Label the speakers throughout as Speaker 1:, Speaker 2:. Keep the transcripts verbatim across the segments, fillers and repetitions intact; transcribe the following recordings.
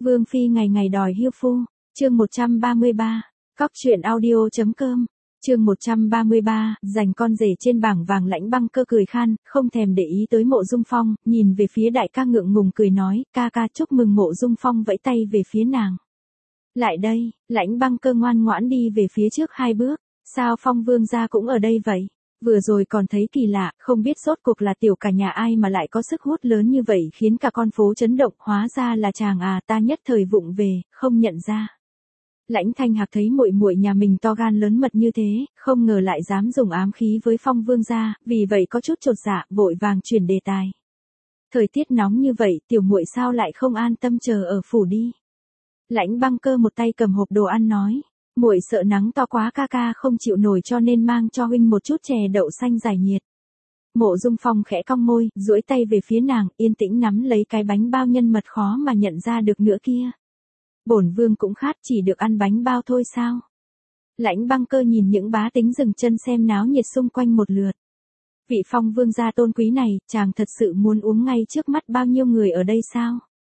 Speaker 1: Vương phi ngày ngày đòi hiêu phu, chương một trăm ba mươi ba, cóc truyện audio chấm com, chương một trăm ba mươi ba, giành con rể trên bảng vàng. Lãnh Băng Cơ cười khan, không thèm để ý tới Mộ Dung Phong, nhìn về phía đại ca ngượng ngùng cười nói, ca ca chúc mừng. Mộ Dung Phong vẫy tay về phía nàng. Lại đây. Lãnh Băng Cơ ngoan ngoãn đi về phía trước hai bước, sao Phong vương gia cũng ở đây vậy? Vừa rồi còn thấy kỳ lạ, không biết rốt cuộc là tiểu cả nhà ai mà lại có sức hút lớn như vậy khiến cả con phố chấn động, hóa ra là chàng à, ta nhất thời vụng về, không nhận ra. Lãnh Thanh Hạc thấy muội muội nhà mình to gan lớn mật như thế, không ngờ lại dám dùng ám khí với Phong vương gia, vì vậy có chút chột dạ, vội vàng chuyển đề tài. Thời tiết nóng như vậy, tiểu muội sao lại không an tâm chờ ở phủ đi? Lãnh Băng Cơ một tay cầm hộp đồ ăn nói, muội sợ nắng to quá ca ca không chịu nổi cho nên mang cho huynh một chút chè đậu xanh giải nhiệt. Mộ Dung Phong khẽ cong môi, duỗi tay về phía nàng, yên tĩnh nắm lấy cái bánh bao nhân mật khó mà nhận ra được nữa kia. Bổn vương cũng khát, chỉ được ăn bánh bao thôi sao? Lãnh Băng Cơ nhìn những bá tính dừng chân xem náo nhiệt xung quanh một lượt. Vị Phong vương gia tôn quý này, chàng thật sự muốn uống ngay trước mắt bao nhiêu người ở đây sao?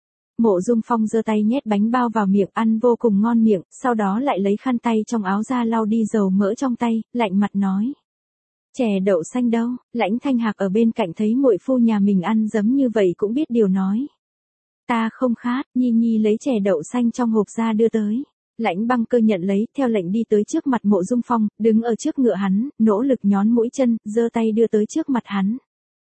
Speaker 1: Mộ Dung Phong giơ tay nhét bánh bao vào miệng ăn vô cùng ngon miệng, sau đó lại lấy khăn tay trong áo ra lau đi dầu mỡ trong tay, lạnh mặt nói. Chè đậu xanh đâu? Lãnh Thanh Hạc ở bên cạnh thấy muội phu nhà mình ăn dấm như vậy cũng biết điều nói. Ta không khát. Nhi Nhi lấy chè đậu xanh trong hộp ra đưa tới. Lãnh Băng Cơ nhận lấy, theo lệnh đi tới trước mặt Mộ Dung Phong, đứng ở trước ngựa hắn, nỗ lực nhón mũi chân, giơ tay đưa tới trước mặt hắn.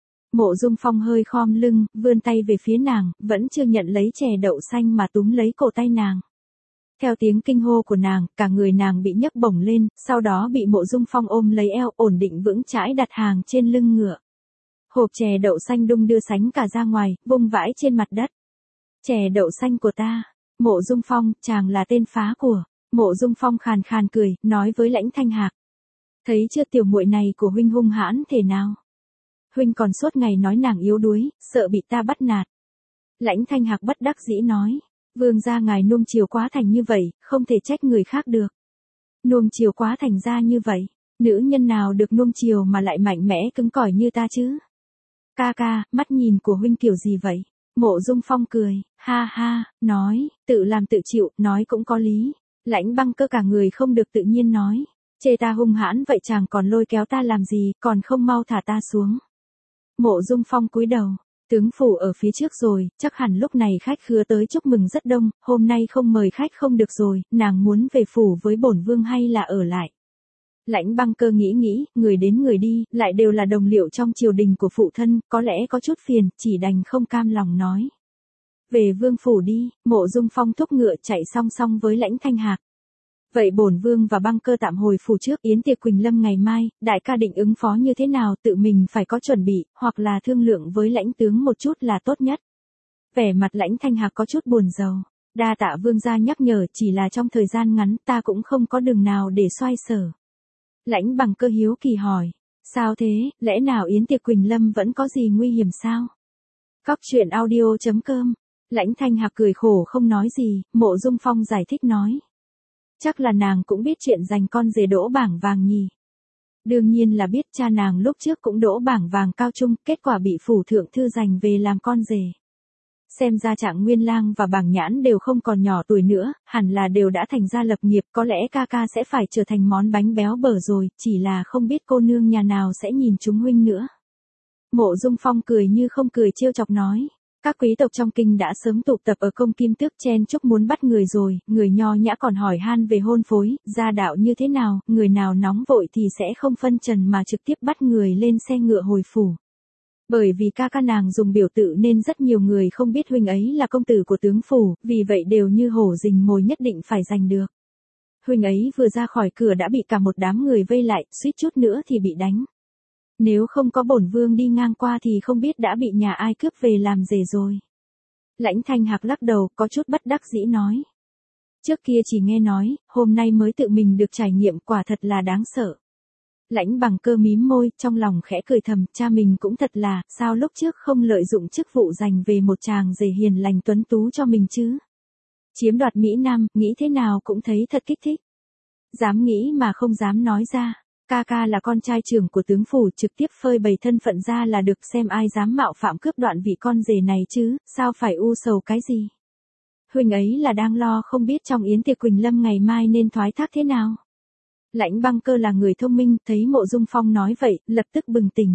Speaker 1: Mộ Dung Phong hơi khom lưng, vươn tay về phía nàng, vẫn chưa nhận lấy chè đậu xanh mà túm lấy cổ tay nàng. Theo tiếng kinh hô của nàng, cả người nàng bị nhấc bổng lên, sau đó bị Mộ Dung Phong ôm lấy eo, ổn định vững chãi đặt hàng trên lưng ngựa. Hộp chè đậu xanh đung đưa sánh cả ra ngoài, vung vãi trên mặt đất. Chè đậu xanh của ta. Mộ Dung Phong, chàng là tên phá của. Mộ Dung Phong khàn khàn cười, nói với Lãnh Thanh Hạc. Thấy chưa, tiểu muội này của huynh hung hãn thế nào? Huynh còn suốt ngày nói nàng yếu đuối, sợ bị ta bắt nạt. Lãnh Thanh Hạc bất đắc dĩ nói, vương gia ngài nuông chiều quá thành như vậy, không thể trách người khác được. Nuông chiều quá thành ra như vậy, nữ nhân nào được nuông chiều mà lại mạnh mẽ cứng cỏi như ta chứ? Ca ca, mắt nhìn của huynh kiểu gì vậy? Mộ Dung Phong cười, ha ha, nói, tự làm tự chịu, nói cũng có lý. Lãnh Băng Cơ cả người không được tự nhiên nói, chê ta hung hãn vậy chàng còn lôi kéo ta làm gì, còn không mau thả ta xuống. Mộ Dung Phong cúi đầu, tướng phủ ở phía trước rồi, chắc hẳn lúc này khách khứa tới chúc mừng rất đông, hôm nay không mời khách không được rồi, nàng muốn về phủ với bổn vương hay là ở lại? Lãnh Băng Cơ nghĩ nghĩ, người đến người đi, lại đều là đồng liệu trong triều đình của phụ thân, có lẽ có chút phiền, chỉ đành không cam lòng nói. Về vương phủ đi. Mộ Dung Phong thúc ngựa chạy song song với Lãnh Thanh Hạc. Vậy bổn vương và Băng Cơ tạm hồi phủ trước, yến tiệc Quỳnh Lâm ngày mai, đại ca định ứng phó như thế nào, tự mình phải có chuẩn bị, hoặc là thương lượng với lãnh tướng một chút là tốt nhất. Vẻ mặt Lãnh Thanh Hạc có chút buồn rầu. Đa tạ vương gia nhắc nhở, chỉ là trong thời gian ngắn ta cũng không có đường nào để xoay sở. Lãnh Băng Cơ hiếu kỳ hỏi, sao thế, lẽ nào yến tiệc Quỳnh Lâm vẫn có gì nguy hiểm sao? Cóc truyện audio chấm com. Lãnh Thanh Hạc cười khổ không nói gì. Mộ Dung Phong giải thích nói. Chắc là nàng cũng biết chuyện giành con rể đỗ bảng vàng nhỉ. Đương nhiên là biết, cha nàng lúc trước cũng đỗ bảng vàng cao trung, kết quả bị phủ thượng thư giành về làm con rể. Xem ra Trạng Nguyên Lang và Bảng Nhãn đều không còn nhỏ tuổi nữa, hẳn là đều đã thành gia lập nghiệp, có lẽ ca ca sẽ phải trở thành món bánh béo bở rồi, chỉ là không biết cô nương nhà nào sẽ nhìn chúng huynh nữa. Mộ Dung Phong cười như không cười trêu chọc nói. Các quý tộc trong kinh đã sớm tụ tập ở công kim tước chen chúc muốn bắt người rồi, người nho nhã còn hỏi han về hôn phối, gia đạo như thế nào, người nào nóng vội thì sẽ không phân trần mà trực tiếp bắt người lên xe ngựa hồi phủ. Bởi vì ca ca nàng dùng biểu tự nên rất nhiều người không biết huynh ấy là công tử của tướng phủ, vì vậy đều như hổ rình mồi nhất định phải giành được. Huynh ấy vừa ra khỏi cửa đã bị cả một đám người vây lại, suýt chút nữa thì bị đánh. Nếu không có bổn vương đi ngang qua thì không biết đã bị nhà ai cướp về làm rể rồi. Lãnh Thanh Hạc lắc đầu, có chút bất đắc dĩ nói. Trước kia chỉ nghe nói, hôm nay mới tự mình được trải nghiệm, quả thật là đáng sợ. Lãnh Băng Cơ mím môi, trong lòng khẽ cười thầm, cha mình cũng thật là, sao lúc trước không lợi dụng chức vụ giành về một chàng rể hiền lành tuấn tú cho mình chứ. Chiếm đoạt Mỹ Nam, nghĩ thế nào cũng thấy thật kích thích. Dám nghĩ mà không dám nói ra. Ca ca là con trai trưởng của tướng phủ, trực tiếp phơi bày thân phận ra là được, xem ai dám mạo phạm cướp đoạn vị con rể này chứ, sao phải u sầu cái gì. huynh ấy là đang lo không biết trong yến tiệc Quỳnh Lâm ngày mai nên thoái thác thế nào. Lãnh Băng Cơ là người thông minh, thấy Mộ Dung Phong nói vậy, lập tức bừng tỉnh.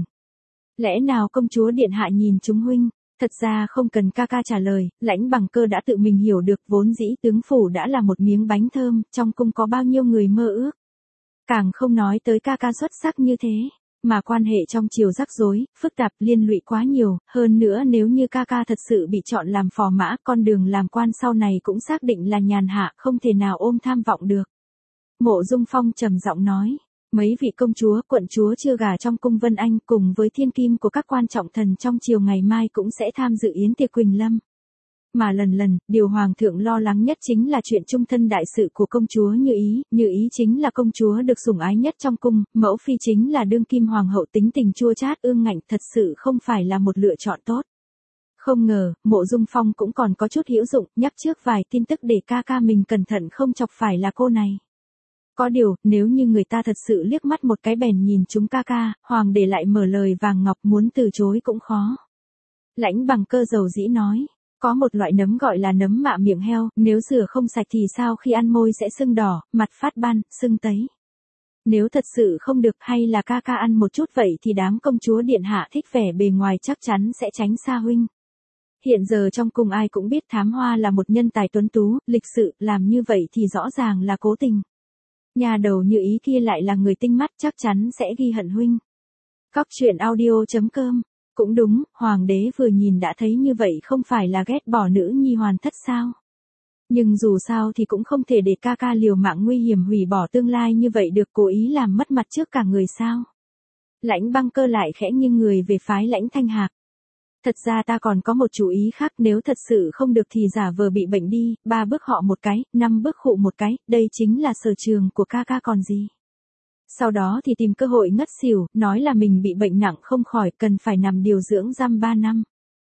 Speaker 1: Lẽ nào công chúa điện hạ nhìn chúng huynh? Thật ra không cần ca ca trả lời, Lãnh Bằng Cơ đã tự mình hiểu được, vốn dĩ tướng phủ đã là một miếng bánh thơm, trong cung có bao nhiêu người mơ ước. Càng không nói tới ca ca xuất sắc như thế, mà quan hệ trong triều rắc rối, phức tạp, liên lụy quá nhiều, hơn nữa nếu như ca ca thật sự bị chọn làm phò mã, con đường làm quan sau này cũng xác định là nhàn hạ, không thể nào ôm tham vọng được. Mộ Dung Phong trầm giọng nói, mấy vị công chúa, quận chúa chưa gả trong cung Vân Anh cùng với thiên kim của các quan trọng thần trong triều ngày mai cũng sẽ tham dự yến tiệc Quỳnh Lâm. Mà lần lần, điều hoàng thượng lo lắng nhất chính là chuyện trung thân đại sự của công chúa Như Ý, Như Ý chính là công chúa được sủng ái nhất trong cung, mẫu phi chính là đương kim hoàng hậu, tính tình chua chát ương ngạnh, thật sự không phải là một lựa chọn tốt. Không ngờ, Mộ Dung Phong cũng còn có chút hữu dụng, nhắc trước vài tin tức để ca ca mình cẩn thận không chọc phải là cô này. Có điều, nếu như người ta thật sự liếc mắt một cái bèn nhìn chúng ca ca, hoàng để lại mở lời vàng ngọc, muốn từ chối cũng khó. Lãnh Bằng Cơ dầu dĩ nói, có một loại nấm gọi là nấm mạ miệng heo, nếu rửa không sạch thì sao khi ăn môi sẽ sưng đỏ, mặt phát ban, sưng tấy. Nếu thật sự không được hay là ca ca ăn một chút vậy thì đám công chúa điện hạ thích vẻ bề ngoài chắc chắn sẽ tránh xa huynh. Hiện giờ trong cung ai cũng biết Thám Hoa là một nhân tài tuấn tú, lịch sự, làm như vậy thì rõ ràng là cố tình. Nhà đầu Như Ý kia lại là người tinh mắt, chắc chắn sẽ ghi hận huynh. Cóc truyện audio chấm com. Cũng đúng, hoàng đế vừa nhìn đã thấy như vậy không phải là ghét bỏ nữ nhi hoàn thất sao. Nhưng dù sao thì cũng không thể để ca ca liều mạng nguy hiểm hủy bỏ tương lai như vậy được, cố ý làm mất mặt trước cả người sao. Lãnh Băng Cơ lại khẽ nghiêng người về phái Lãnh Thanh Hạc. Thật ra ta còn có một chủ ý khác, nếu thật sự không được thì giả vờ bị bệnh đi, ba bước họ một cái, năm bước khụ một cái, đây chính là sở trường của ca ca còn gì. Sau đó thì tìm cơ hội ngất xỉu, nói là mình bị bệnh nặng không khỏi, cần phải nằm điều dưỡng dăm ba năm.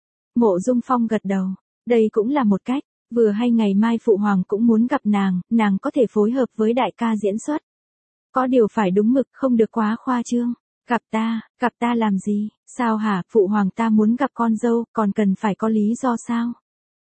Speaker 1: Mộ Dung Phong gật đầu, đây cũng là một cách, vừa hay ngày mai phụ hoàng cũng muốn gặp nàng, nàng có thể phối hợp với đại ca diễn xuất. Có điều phải đúng mực, không được quá khoa trương. Gặp ta, gặp ta làm gì, sao hả, phụ hoàng ta muốn gặp con dâu, còn cần phải có lý do sao?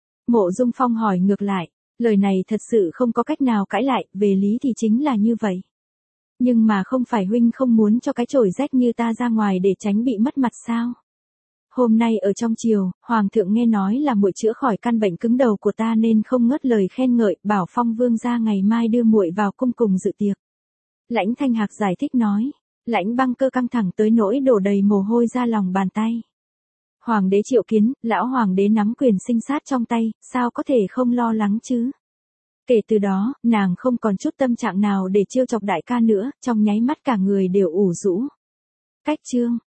Speaker 1: Mộ Dung Phong hỏi ngược lại, lời này thật sự không có cách nào cãi lại, về lý thì chính là như vậy. Nhưng mà không phải huynh không muốn cho cái chổi rách như ta ra ngoài để tránh bị mất mặt sao? Hôm nay ở trong triều, hoàng thượng nghe nói là muội chữa khỏi căn bệnh cứng đầu của ta nên không ngớt lời khen ngợi, bảo Phong vương gia ngày mai đưa muội vào cung cùng dự tiệc. Lãnh Thanh Hạc giải thích nói. Lãnh Băng Cơ căng thẳng tới nỗi đổ đầy mồ hôi ra lòng bàn tay. Hoàng đế triệu kiến, lão hoàng đế nắm quyền sinh sát trong tay, sao có thể không lo lắng chứ? Kể từ đó, nàng không còn chút tâm trạng nào để trêu chọc đại ca nữa, trong nháy mắt cả người đều ủ rũ. Cách chương